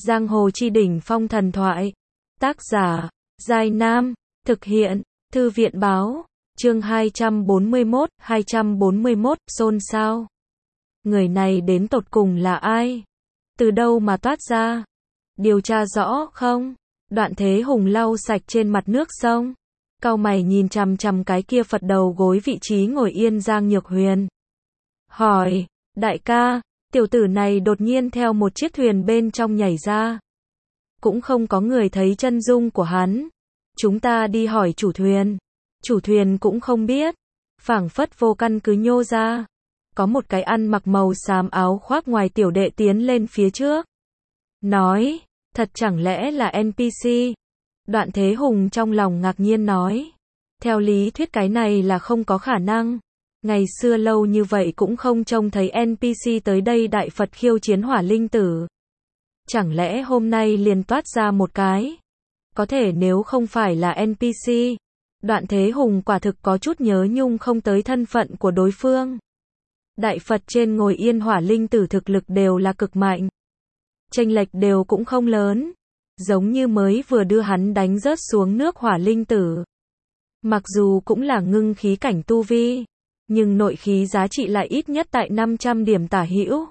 Giang hồ chi đỉnh phong thần thoại. Tác giả, Giai Nam. Thực hiện, Thư viện báo. Chương 241, xôn xao. Người này đến tột cùng là ai? Từ đâu mà toát ra? Điều tra rõ không? Đoạn Thế Hùng lau sạch trên mặt nước sông. Cau mày nhìn chằm chằm cái kia Phật đầu gối vị trí ngồi yên Giang Nhược Huyền. Hỏi, đại ca, tiểu tử này đột nhiên theo một chiếc thuyền bên trong nhảy ra. Cũng không có người thấy chân dung của hắn. Chúng ta đi hỏi chủ thuyền. Chủ thuyền cũng không biết. Phảng phất vô căn cứ nhô ra. Có một cái ăn mặc màu xám áo khoác ngoài tiểu đệ tiến lên phía trước. Nói, thật chẳng lẽ là NPC? Đoạn Thế Hùng trong lòng ngạc nhiên nói. Theo lý thuyết cái này là không có khả năng. Ngày xưa lâu như vậy cũng không trông thấy NPC tới đây Đại Phật khiêu chiến Hỏa Linh Tử. Chẳng lẽ hôm nay liền toát ra một cái? Có thể nếu không phải là NPC. Đoạn Thế Hùng quả thực có chút nhớ nhung không tới thân phận của đối phương. Đại Phật trên ngồi yên Hỏa Linh Tử thực lực đều là cực mạnh. Chênh lệch đều cũng không lớn. Giống như mới vừa đưa hắn đánh rớt xuống nước Hỏa Linh Tử. Mặc dù cũng là ngưng khí cảnh tu vi, nhưng nội khí giá trị lại ít nhất tại 500 điểm tả hữu.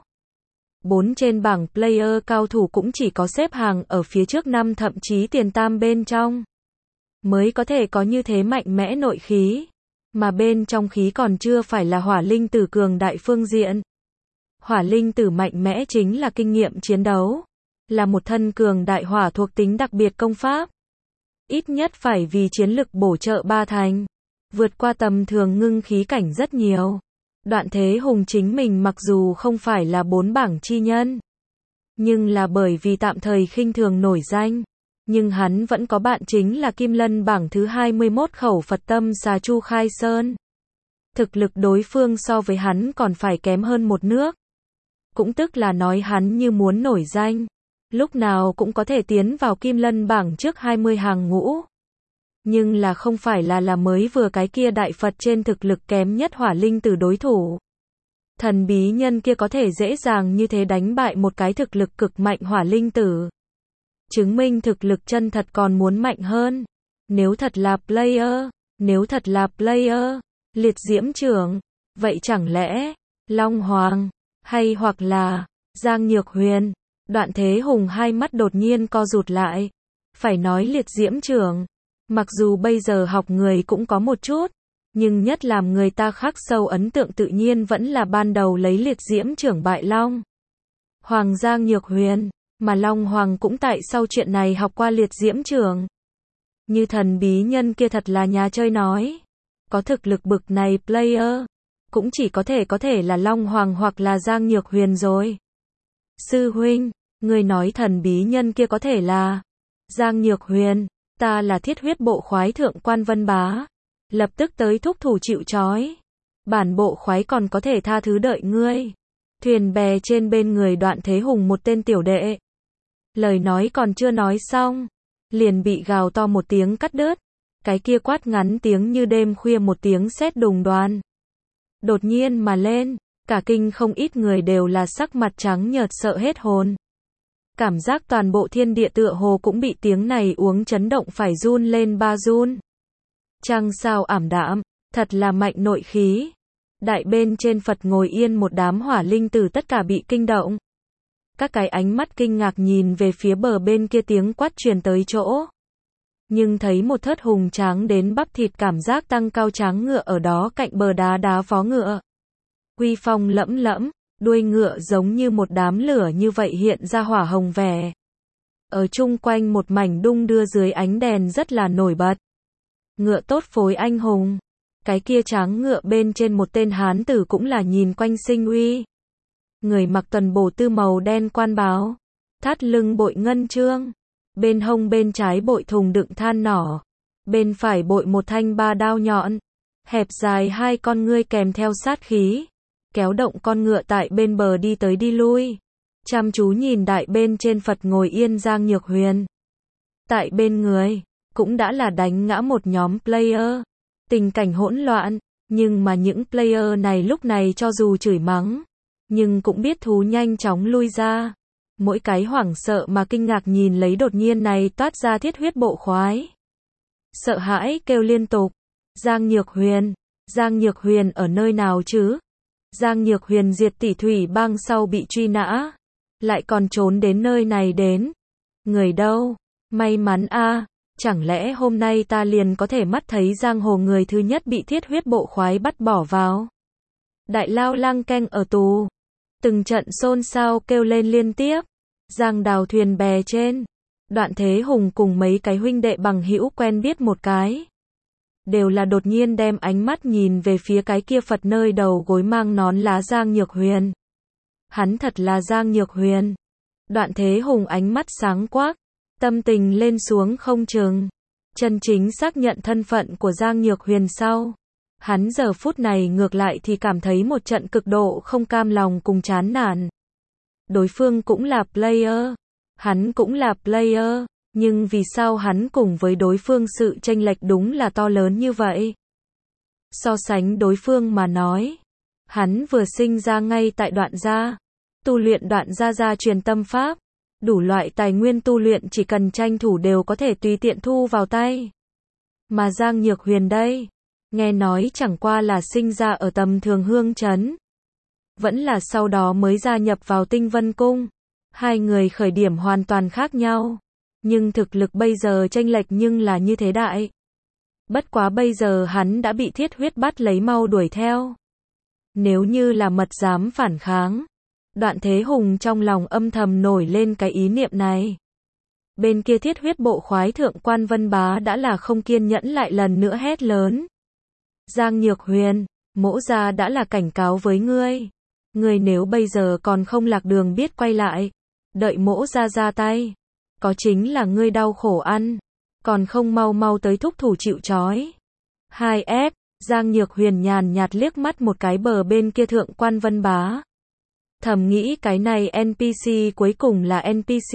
4 trên bảng player cao thủ cũng chỉ có xếp hàng ở phía trước 5 thậm chí tiền tam bên trong. Mới có thể có như thế mạnh mẽ nội khí. Mà bên trong khí còn chưa phải là Hỏa Linh Tử cường đại phương diện. Hỏa Linh Tử mạnh mẽ chính là kinh nghiệm chiến đấu. Là một thân cường đại hỏa thuộc tính đặc biệt công pháp. Ít nhất phải vì chiến lực bổ trợ 3 thành. Vượt qua tầm thường ngưng khí cảnh rất nhiều. Đoạn Thế Hùng chính mình mặc dù không phải là 4 bảng chi nhân. Nhưng là bởi vì tạm thời khinh thường nổi danh. Nhưng hắn vẫn có bạn chính là Kim Lân bảng thứ 21 khẩu Phật tâm xà Chu Khai Sơn. Thực lực đối phương so với hắn còn phải kém hơn một nước. Cũng tức là nói hắn như muốn nổi danh. Lúc nào cũng có thể tiến vào Kim Lân bảng trước 20 hàng ngũ. Nhưng là không phải là mới vừa cái kia Đại Phật trên thực lực kém nhất Hỏa Linh Tử đối thủ. Thần bí nhân kia có thể dễ dàng như thế đánh bại một cái thực lực cực mạnh Hỏa Linh Tử. Chứng minh thực lực chân thật còn muốn mạnh hơn. Nếu thật là player, liệt diễm trưởng, vậy chẳng lẽ, Long Hoàng, hay hoặc là, Giang Nhược Huyền. Đoạn Thế Hùng hai mắt đột nhiên co rụt lại. Phải nói liệt diễm trưởng. Mặc dù bây giờ học người cũng có một chút. Nhưng nhất làm người ta khắc sâu ấn tượng tự nhiên vẫn là ban đầu lấy liệt diễm trưởng bại Long Hoàng Giang Nhược Huyền. Mà Long Hoàng cũng tại sau chuyện này học qua liệt diễm trưởng. Như thần bí nhân kia thật là nhà chơi nói. Có thực lực bực này player. Cũng chỉ có thể là Long Hoàng hoặc là Giang Nhược Huyền rồi. Sư huynh, người nói thần bí nhân kia có thể là Giang Nhược Huyền, ta là thiết huyết bộ khoái thượng quan Vân Bá. Lập tức tới thúc thủ chịu trói. Bản bộ khoái còn có thể tha thứ đợi ngươi. Thuyền bè trên bên người Đoạn Thế Hùng một tên tiểu đệ. Lời nói còn chưa nói xong. Liền bị gào to một tiếng cắt đứt. Cái kia quát ngắn tiếng như đêm khuya một tiếng sét đùng đoan. Đột nhiên mà lên. Cả kinh không ít người đều là sắc mặt trắng nhợt sợ hết hồn. Cảm giác toàn bộ thiên địa tựa hồ cũng bị tiếng này uống chấn động phải run lên ba run. Trăng sao ảm đạm, thật là mạnh nội khí. Đại bên trên Phật ngồi yên một đám Hỏa Linh Tử tất cả bị kinh động. Các cái ánh mắt kinh ngạc nhìn về phía bờ bên kia tiếng quát truyền tới chỗ. Nhưng thấy một thớt hùng tráng đến bắp thịt cảm giác tăng cao tráng ngựa ở đó cạnh bờ đá vó ngựa. Uy phong lẫm lẫm, đuôi ngựa giống như một đám lửa như vậy hiện ra hỏa hồng vẻ. Ở chung quanh một mảnh đung đưa dưới ánh đèn rất là nổi bật. Ngựa tốt phối anh hùng. Cái kia tráng ngựa bên trên một tên hán tử cũng là nhìn quanh sinh uy. Người mặc tuần bổ tư màu đen quan báo. Thắt lưng bội ngân chương. Bên hông bên trái bội thùng đựng than nỏ. Bên phải bội một thanh ba đao nhọn. Hẹp dài hai con ngươi kèm theo sát khí. Kéo động con ngựa tại bên bờ đi tới đi lui. Chăm chú nhìn đại bên trên Phật ngồi yên Giang Nhược Huyền. Tại bên người, cũng đã là đánh ngã một nhóm player. Tình cảnh hỗn loạn, nhưng mà những player này lúc này cho dù chửi mắng, nhưng cũng biết thú nhanh chóng lui ra. mỗi cái hoảng sợ mà kinh ngạc nhìn lấy đột nhiên này toát ra thiết huyết bộ khoái. Sợ hãi kêu liên tục. Giang Nhược Huyền, Giang Nhược Huyền ở nơi nào chứ? Giang Nhược Huyền diệt tỷ thủy bang sau bị truy nã, lại còn trốn đến nơi này đến. Người đâu? May mắn a, chẳng lẽ hôm nay ta liền có thể mắt thấy giang hồ người thứ nhất bị thiết huyết bộ khoái bắt bỏ vào. Đại lao lang canh ở tù. Từng trận xôn xao kêu lên liên tiếp. Giang Đào thuyền bè trên. Đoạn Thế Hùng cùng mấy cái huynh đệ bằng hữu quen biết một cái. Đều là đột nhiên đem ánh mắt nhìn về phía cái kia Phật nơi đầu gối mang nón lá Giang Nhược Huyền. Hắn thật là Giang Nhược Huyền. Đoạn Thế Hùng ánh mắt sáng quắc, tâm tình lên xuống không chừng. Chân chính xác nhận thân phận của Giang Nhược Huyền sau. Hắn giờ phút này ngược lại thì cảm thấy một trận cực độ không cam lòng cùng chán nản. Đối phương cũng là player. Hắn cũng là player. Nhưng vì sao hắn cùng với đối phương sự chênh lệch đúng là to lớn như vậy? So sánh đối phương mà nói. Hắn vừa sinh ra ngay tại Đoạn gia. Tu luyện Đoạn gia truyền tâm pháp. Đủ loại tài nguyên tu luyện chỉ cần tranh thủ đều có thể tùy tiện thu vào tay. Mà Giang Nhược Huyền đây, nghe nói chẳng qua là sinh ra ở tầm thường hương trấn. Vẫn là sau đó mới gia nhập vào Tinh Vân Cung. Hai người khởi điểm hoàn toàn khác nhau. Nhưng thực lực bây giờ chênh lệch nhưng là như thế đại. Bất quá bây giờ hắn đã bị thiết huyết bắt lấy mau đuổi theo. Nếu như là mật dám phản kháng. Đoạn Thế Hùng trong lòng âm thầm nổi lên cái ý niệm này. Bên kia thiết huyết bộ khoái thượng quan Vân Bá đã là không kiên nhẫn lại lần nữa hét lớn. Giang Nhược Huyền, mỗ gia đã là cảnh cáo với ngươi. Ngươi nếu bây giờ còn không lạc đường biết quay lại. Đợi mỗ gia ra tay. Có chính là ngươi đau khổ ăn. Còn không mau mau tới thúc thủ chịu trói. 2F, Giang Nhược Huyền nhàn nhạt liếc mắt một cái bờ bên kia thượng quan Vân Bá. Thầm nghĩ cái này NPC cuối cùng là NPC.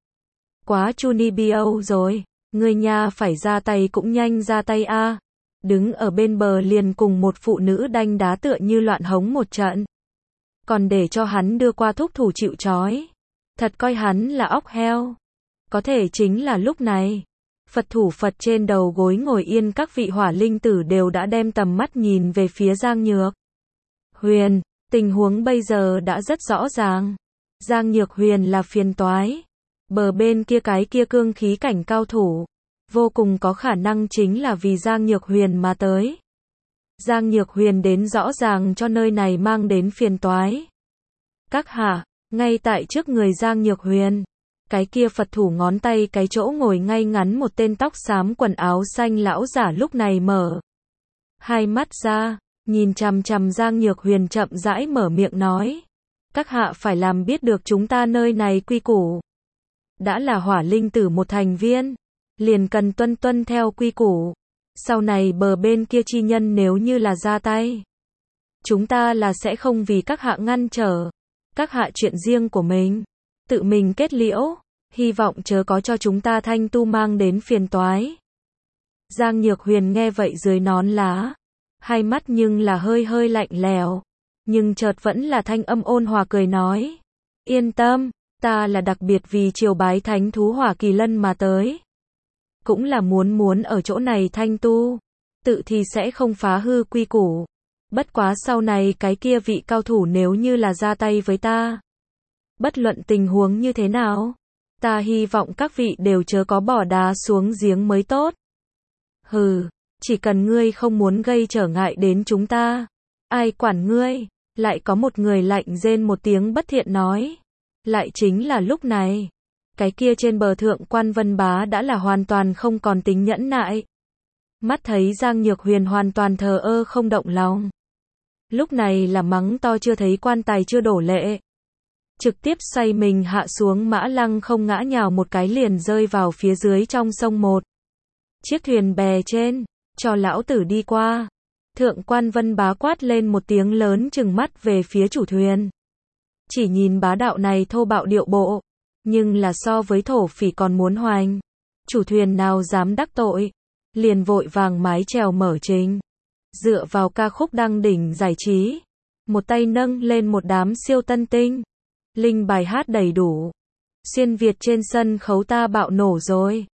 Quá Chunibyo rồi. Người nhà phải ra tay cũng nhanh ra tay a. Đứng ở bên bờ liền cùng một phụ nữ đanh đá tựa như loạn hống một trận. Còn để cho hắn đưa qua thúc thủ chịu trói. Thật coi hắn là óc heo. Có thể chính là lúc này. Phật thủ Phật trên đầu gối ngồi yên các vị hỏa linh tử đều đã đem tầm mắt nhìn về phía Giang Nhược Huyền. Tình huống bây giờ đã rất rõ ràng. Giang Nhược Huyền là phiền toái. Bờ bên kia cái kia cương khí cảnh cao thủ. Vô cùng có khả năng chính là vì Giang Nhược Huyền mà tới. Giang Nhược Huyền đến rõ ràng cho nơi này mang đến phiền toái. Các hạ, ngay tại trước người Giang Nhược Huyền. Cái kia Phật thủ ngón tay cái chỗ ngồi ngay ngắn một tên tóc xám quần áo xanh lão giả lúc này mở. Hai mắt ra. Nhìn chằm chằm Giang Nhược Huyền chậm rãi mở miệng nói. Các hạ phải làm biết được chúng ta nơi này quy củ. Đã là hỏa linh tử một thành viên. Liền cần tuân theo quy củ. Sau này bờ bên kia chi nhân nếu như là ra tay. Chúng ta là sẽ không vì các hạ ngăn trở. Các hạ chuyện riêng của mình. Tự mình kết liễu. Hy vọng chớ có cho chúng ta thanh tu mang đến phiền toái. Giang Nhược Huyền nghe vậy dưới nón lá. Hai mắt nhưng là hơi lạnh lẽo, nhưng chợt vẫn là thanh âm ôn hòa cười nói. Yên tâm, ta là đặc biệt vì triều bái thánh thú Hỏa Kỳ Lân mà tới. Cũng là muốn ở chỗ này thanh tu, tự thì sẽ không phá hư quy củ. Bất quá sau này cái kia vị cao thủ nếu như là ra tay với ta. Bất luận tình huống như thế nào, ta hy vọng các vị đều chớ có bỏ đá xuống giếng mới tốt. Hừ. Chỉ cần ngươi không muốn gây trở ngại đến chúng ta. Ai quản ngươi. Lại có một người lạnh rên một tiếng bất thiện nói. Lại chính là lúc này. Cái kia trên bờ thượng quan Vân Bá đã là hoàn toàn không còn tính nhẫn nại. Mắt thấy Giang Nhược Huyền hoàn toàn thờ ơ không động lòng. Lúc này là mắng to chưa thấy quan tài chưa đổ lệ. Trực tiếp xoay mình hạ xuống mã lăng không ngã nhào một cái liền rơi vào phía dưới trong sông một. Chiếc thuyền bè trên. Cho lão tử đi qua. Thượng quan Vân Bá quát lên một tiếng lớn trừng mắt về phía chủ thuyền. Chỉ nhìn bá đạo này thô bạo điệu bộ. Nhưng là so với thổ phỉ còn muốn hoành. Chủ thuyền nào dám đắc tội. Liền vội vàng mái chèo mở trình. Dựa vào ca khúc đăng đỉnh giải trí. Một tay nâng lên một đám siêu tân tinh. Linh bài hát đầy đủ. Xuyên Việt trên sân khấu ta bạo nổ rồi.